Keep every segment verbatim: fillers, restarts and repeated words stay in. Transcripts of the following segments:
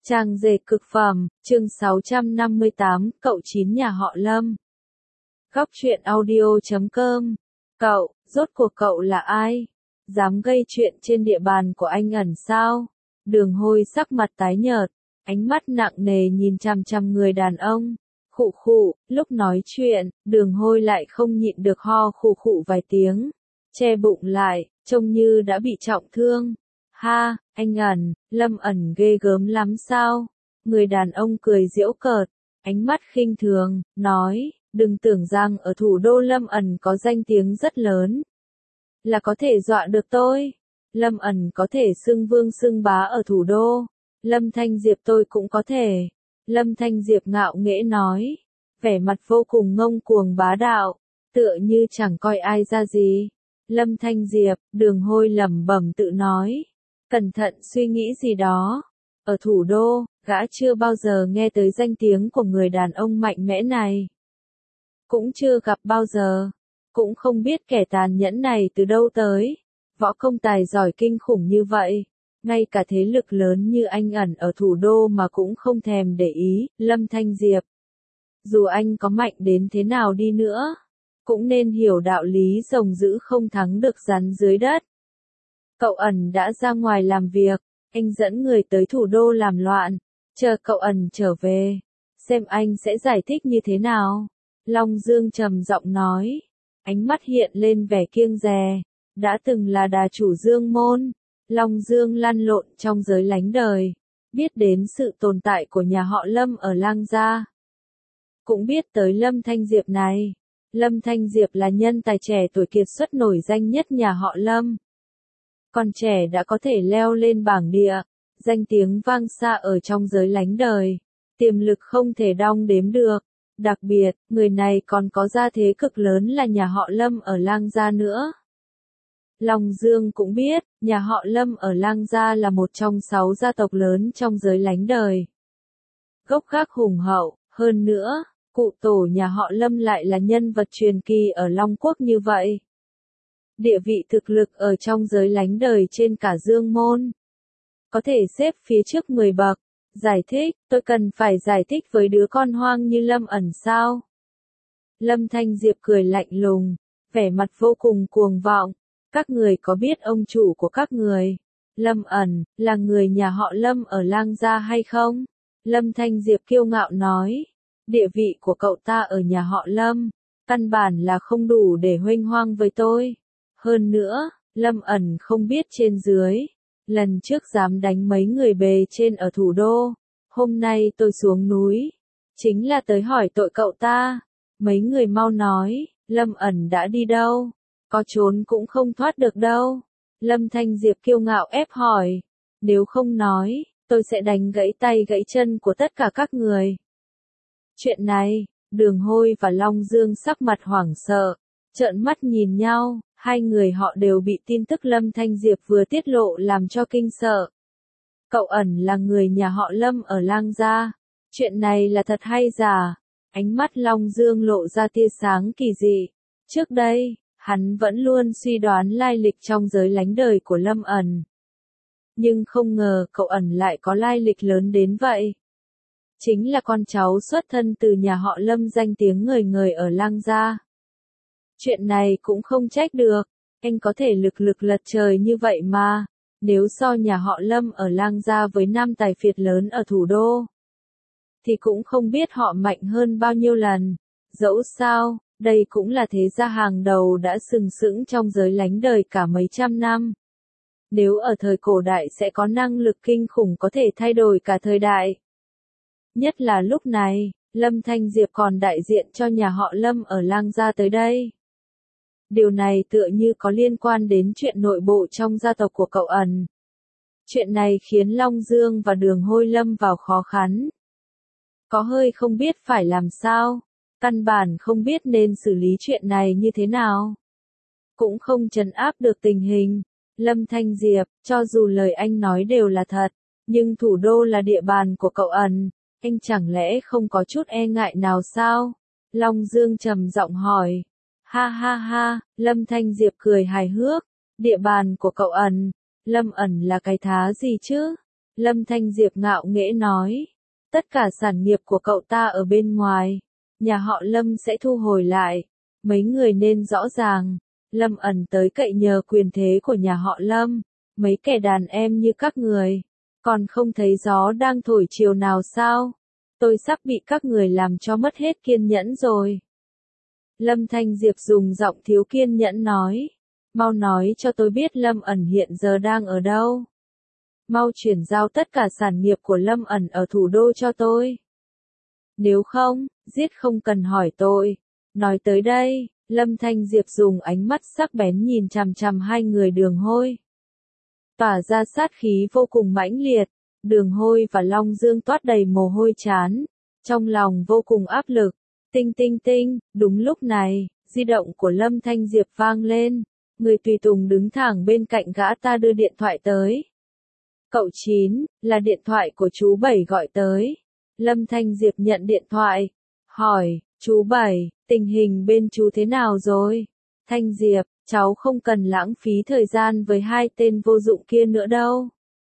Trang dệt cực phẩm, chương sáu trăm năm mươi tám, cậu chín nhà họ Lâm. Góc truyện audio chấm com. Cậu, rốt cuộc cậu là ai? Dám gây chuyện trên địa bàn của anh ẩn sao? Đường Hôi sắc mặt tái nhợt, ánh mắt nặng nề nhìn chằm chằm người đàn ông. Khụ khụ, lúc nói chuyện, Đường Hôi lại không nhịn được ho khụ khụ vài tiếng. Che bụng lại, trông như đã bị trọng thương. Ha, anh ẩn, Lâm ẩn ghê gớm lắm sao? Người đàn ông cười giễu cợt, ánh mắt khinh thường, nói, đừng tưởng rằng ở thủ đô Lâm ẩn có danh tiếng rất lớn. Là có thể dọa được tôi. Lâm ẩn có thể xưng vương xưng bá ở thủ đô. Lâm Thanh Diệp tôi cũng có thể. Lâm Thanh Diệp ngạo nghễ nói, vẻ mặt vô cùng ngông cuồng bá đạo, tựa như chẳng coi ai ra gì. Lâm Thanh Diệp, Đường Hôi lẩm bẩm tự nói. Cẩn thận suy nghĩ gì đó. Ở thủ đô, gã chưa bao giờ nghe tới danh tiếng của người đàn ông mạnh mẽ này. Cũng chưa gặp bao giờ. Cũng không biết kẻ tàn nhẫn này từ đâu tới. Võ công tài giỏi kinh khủng như vậy. Ngay cả thế lực lớn như anh ẩn ở thủ đô mà cũng không thèm để ý, Lâm Thanh Diệp. Dù anh có mạnh đến thế nào đi nữa, cũng nên hiểu đạo lý rồng dữ không thắng được rắn dưới đất. Cậu ẩn đã ra ngoài làm việc, anh dẫn người tới thủ đô làm loạn, chờ cậu ẩn trở về, xem anh sẽ giải thích như thế nào. Long Dương trầm giọng nói, ánh mắt hiện lên vẻ kiêng dè, đã từng là đà chủ Dương môn, Long Dương lăn lộn trong giới lánh đời, biết đến sự tồn tại của nhà họ Lâm ở Lang Gia. Cũng biết tới Lâm Thanh Diệp này, Lâm Thanh Diệp là nhân tài trẻ tuổi kiệt xuất nổi danh nhất nhà họ Lâm. Còn trẻ đã có thể leo lên bảng địa, danh tiếng vang xa ở trong giới lánh đời, tiềm lực không thể đong đếm được. Đặc biệt, người này còn có gia thế cực lớn là nhà họ Lâm ở Lang Gia nữa. Long Dương cũng biết, nhà họ Lâm ở Lang Gia là một trong sáu gia tộc lớn trong giới lánh đời. Gốc gác hùng hậu, hơn nữa, cụ tổ nhà họ Lâm lại là nhân vật truyền kỳ ở Long Quốc như vậy. Địa vị thực lực ở trong giới lánh đời trên cả Dương môn. Có thể xếp phía trước mười bậc. Giải thích, tôi cần phải giải thích với đứa con hoang như Lâm ẩn sao? Lâm Thanh Diệp cười lạnh lùng, vẻ mặt vô cùng cuồng vọng. Các người có biết ông chủ của các người, Lâm ẩn, là người nhà họ Lâm ở Lang Gia hay không? Lâm Thanh Diệp kiêu ngạo nói, địa vị của cậu ta ở nhà họ Lâm, căn bản là không đủ để huênh hoang với tôi. Hơn nữa, Lâm ẩn không biết trên dưới. Lần trước dám đánh mấy người bề trên ở thủ đô. Hôm nay tôi xuống núi. Chính là tới hỏi tội cậu ta. Mấy người mau nói, Lâm ẩn đã đi đâu? Có trốn cũng không thoát được đâu. Lâm Thanh Diệp kiêu ngạo ép hỏi. Nếu không nói, tôi sẽ đánh gãy tay gãy chân của tất cả các người. Chuyện này, Đường Hôi và Long Dương sắc mặt hoảng sợ. Trợn mắt nhìn nhau. Hai người họ đều bị tin tức Lâm Thanh Diệp vừa tiết lộ làm cho kinh sợ. Cậu ẩn là người nhà họ Lâm ở Lang Gia. Chuyện này là thật hay giả? Ánh mắt Long Dương lộ ra tia sáng kỳ dị. Trước đây, hắn vẫn luôn suy đoán lai lịch trong giới lánh đời của Lâm ẩn. Nhưng không ngờ cậu ẩn lại có lai lịch lớn đến vậy. Chính là con cháu xuất thân từ nhà họ Lâm danh tiếng ngời ngời ở Lang Gia. Chuyện này cũng không trách được, anh có thể lực lực lật trời như vậy mà, nếu so nhà họ Lâm ở Lang Gia với nam tài phiệt lớn ở thủ đô, thì cũng không biết họ mạnh hơn bao nhiêu lần. Dẫu sao, đây cũng là thế gia hàng đầu đã sừng sững trong giới lánh đời cả mấy trăm năm. Nếu ở thời cổ đại sẽ có năng lực kinh khủng có thể thay đổi cả thời đại. Nhất là lúc này, Lâm Thanh Diệp còn đại diện cho nhà họ Lâm ở Lang Gia tới đây. Điều này tựa như có liên quan đến chuyện nội bộ trong gia tộc của cậu ẩn. Chuyện này khiến Long Dương và Đường Hôi lâm vào khó khăn. Có hơi không biết phải làm sao, căn bản không biết nên xử lý chuyện này như thế nào. Cũng không trấn áp được tình hình. Lâm Thanh Diệp, cho dù lời anh nói đều là thật, nhưng thủ đô là địa bàn của cậu ẩn, anh chẳng lẽ không có chút e ngại nào sao? Long Dương trầm giọng hỏi. Ha ha ha, Lâm Thanh Diệp cười hài hước, địa bàn của cậu ẩn, Lâm ẩn là cái thá gì chứ? Lâm Thanh Diệp ngạo nghễ nói. Tất cả sản nghiệp của cậu ta ở bên ngoài. Nhà họ Lâm sẽ thu hồi lại. Mấy người nên rõ ràng. Lâm ẩn tới cậy nhờ quyền thế của nhà họ Lâm. Mấy kẻ đàn em như các người. Còn không thấy gió đang thổi chiều nào sao? Tôi sắp bị các người làm cho mất hết kiên nhẫn rồi. Lâm Thanh Diệp dùng giọng thiếu kiên nhẫn nói. Mau nói cho tôi biết Lâm ẩn hiện giờ đang ở đâu. Mau chuyển giao tất cả sản nghiệp của Lâm ẩn ở thủ đô cho tôi. Nếu không, giết không cần hỏi tôi. Nói tới đây, Lâm Thanh Diệp dùng ánh mắt sắc bén nhìn chằm chằm hai người Đường Hôi. Tỏa ra sát khí vô cùng mãnh liệt, Đường Hôi và Long Dương toát đầy mồ hôi chán, trong lòng vô cùng áp lực. Tinh tinh tinh, đúng lúc này, di động của Lâm Thanh Diệp vang lên, người tùy tùng đứng thẳng bên cạnh gã ta đưa điện thoại tới. Cậu Chín, là điện thoại của chú Bảy gọi tới. Lâm Thanh Diệp nhận điện thoại, hỏi, chú Bảy, tình hình bên chú thế nào rồi? Thanh Diệp, cháu không cần lãng phí thời gian với hai tên vô dụng kia nữa đâu.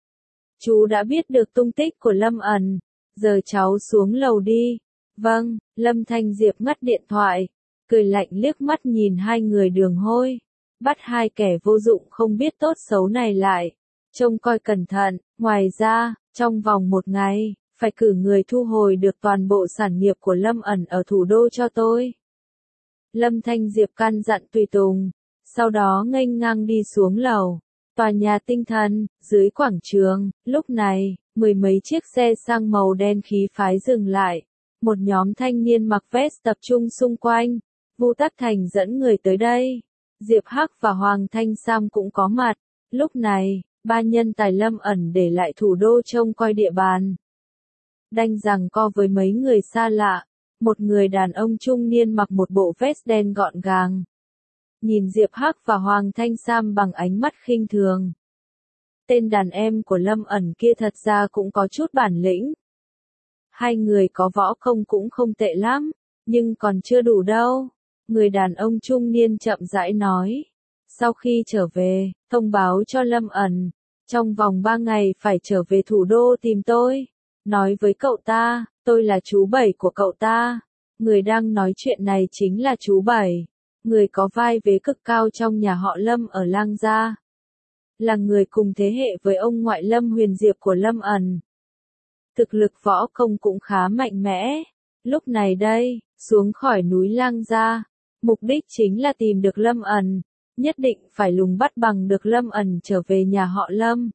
Chú đã biết được tung tích của Lâm ẩn, giờ cháu xuống lầu đi. Vâng, Lâm Thanh Diệp ngắt điện thoại, cười lạnh liếc mắt nhìn hai người Đường Hôi, bắt hai kẻ vô dụng không biết tốt xấu này lại, trông coi cẩn thận, ngoài ra, trong vòng một ngày, phải cử người thu hồi được toàn bộ sản nghiệp của Lâm ẩn ở thủ đô cho tôi. Lâm Thanh Diệp căn dặn tùy tùng, sau đó nghênh ngang đi xuống lầu. Tòa nhà tinh thần, dưới quảng trường, lúc này, mười mấy chiếc xe sang màu đen khí phái dừng lại. Một nhóm thanh niên mặc vest tập trung xung quanh. Vu Tắc Thành dẫn người tới đây. Diệp Hắc và Hoàng Thanh Sam cũng có mặt. Lúc này, ba nhân tài Lâm ẩn để lại thủ đô trông coi địa bàn. Đanh giằng co với mấy người xa lạ. Một người đàn ông trung niên mặc một bộ vest đen gọn gàng. Nhìn Diệp Hắc và Hoàng Thanh Sam bằng ánh mắt khinh thường. Tên đàn em của Lâm ẩn kia thật ra cũng có chút bản lĩnh. Hai người có võ công cũng không tệ lắm, nhưng còn chưa đủ đâu. Người đàn ông trung niên chậm rãi nói. Sau khi trở về, thông báo cho Lâm ẩn. Trong vòng ba ngày phải trở về thủ đô tìm tôi. Nói với cậu ta, tôi là chú Bảy của cậu ta. Người đang nói chuyện này chính là chú Bảy. Người có vai vế cực cao trong nhà họ Lâm ở Lang Gia. Là người cùng thế hệ với ông ngoại Lâm Huyền Diệp của Lâm ẩn. Thực lực võ công cũng khá mạnh mẽ. Lúc này đây, xuống khỏi núi Lang Gia, mục đích chính là tìm được Lâm ẩn, nhất định phải lùng bắt bằng được Lâm ẩn trở về nhà họ Lâm.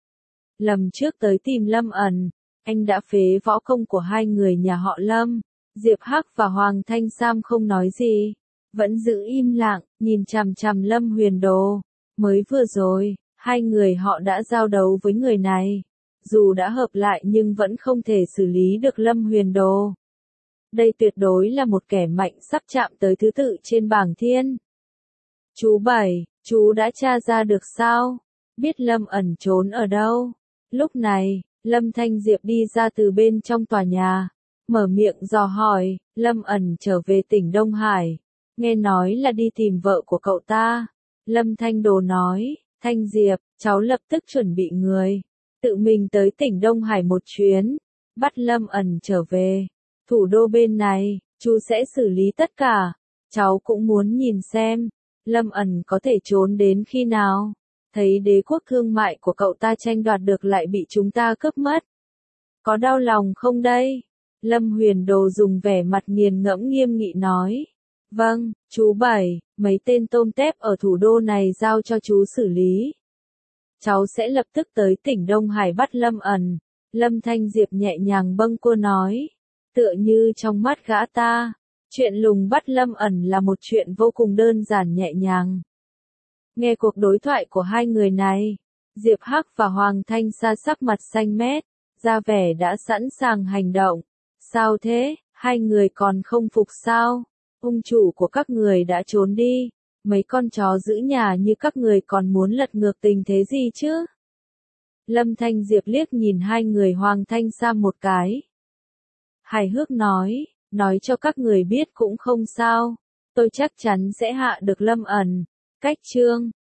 Lần trước tới tìm Lâm ẩn, anh đã phế võ công của hai người nhà họ Lâm. Diệp Hắc và Hoàng Thanh Sam không nói gì, vẫn giữ im lặng, nhìn chằm chằm Lâm Huyền Đồ. Mới vừa rồi, hai người họ đã giao đấu với người này. Dù đã hợp lại nhưng vẫn không thể xử lý được Lâm Huyền Đồ. Đây tuyệt đối là một kẻ mạnh sắp chạm tới thứ tự trên bảng thiên. Chú Bảy, chú đã tra ra được sao? Biết Lâm ẩn trốn ở đâu? Lúc này, Lâm Thanh Diệp đi ra từ bên trong tòa nhà. Mở miệng dò hỏi, Lâm ẩn trở về tỉnh Đông Hải. Nghe nói là đi tìm vợ của cậu ta. Lâm Thanh Đồ nói, Thanh Diệp, cháu lập tức chuẩn bị người. Tự mình tới tỉnh Đông Hải một chuyến. Bắt Lâm ẩn trở về. Thủ đô bên này, chú sẽ xử lý tất cả. Cháu cũng muốn nhìn xem, Lâm ẩn có thể trốn đến khi nào. Thấy đế quốc thương mại của cậu ta tranh đoạt được lại bị chúng ta cướp mất. Có đau lòng không đây? Lâm Huyền Đồ dùng vẻ mặt nghiền ngẫm nghiêm nghị nói. Vâng, chú Bảy, mấy tên tôm tép ở thủ đô này giao cho chú xử lý. Cháu sẽ lập tức tới tỉnh Đông Hải bắt Lâm ẩn. Lâm Thanh Diệp nhẹ nhàng bâng quơ nói. Tựa như trong mắt gã ta, chuyện lùng bắt Lâm ẩn là một chuyện vô cùng đơn giản nhẹ nhàng. Nghe cuộc đối thoại của hai người này, Diệp Hắc và Hoàng Thanh Sa sắc mặt xanh mét, ra vẻ đã sẵn sàng hành động. Sao thế, hai người còn không phục sao? Ông chủ của các người đã trốn đi, mấy con chó giữ nhà như các người còn muốn lật ngược tình thế gì chứ? Lâm Thanh Diệp liếc nhìn hai người Hoàng Thanh Sa một cái. Hài hước nói, nói cho các người biết cũng không sao, tôi chắc chắn sẽ hạ được Lâm ẩn. Cách chương